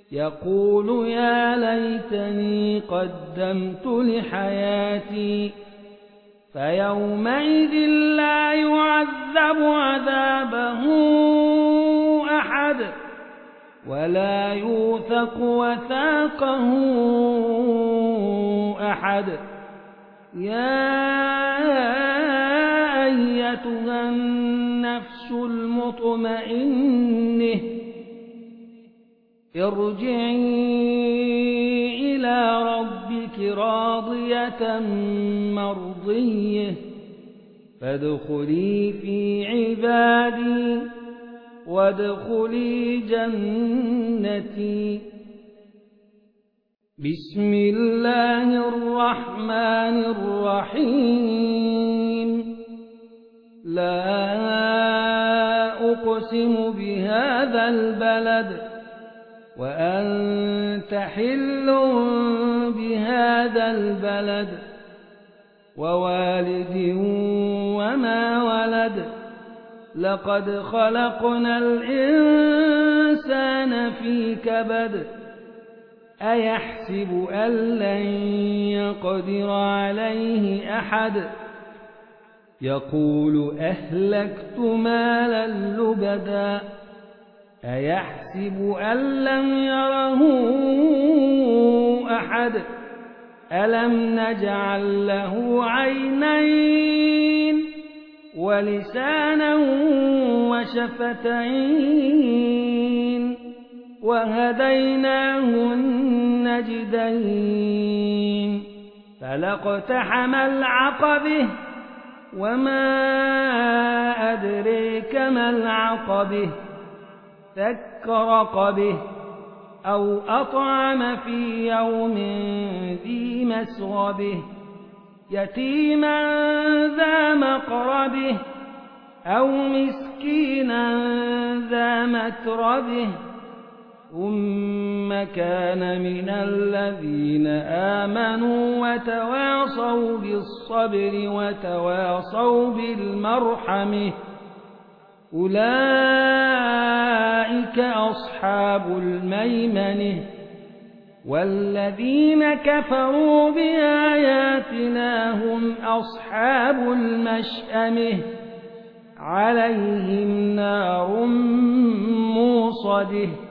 يقول يا ليتني قدمت لحياتي فيومئذ لا يعذب عذابه أحد ولا يوثق وثاقه أحد. يا أيتها النفس المطمئنة ارجعي إلى ربك راضية مرضية فادخلي في عبادي وادخلي جنتي. بسم الله الرحمن الرحيم. لا أقسم بهذا البلد وأنت حل بهذا البلد ووالد وما ولد لقد خلقنا الإنسان في كبد أيحسب أن لن يقدر عليه أحد يقول أهلكت مالا لبدا أيحسب أن لم يره أحد ألم نجعل له عينين ولسانا وشفتين وهديناه النجدين فلاقتحم العقبة وما أدريك ما العقبة فك رقبه أو أطعم في يوم ذي مسغبه يتيما ذا مقربه أو مسكينا ذا متربه ثم كان من الذين آمنوا وتواصوا بالصبر وتواصوا بالمرحمة أولئك أصحاب الميمنة. والذين كفروا بآياتنا هم أصحاب المشأمة عليهم نار موصده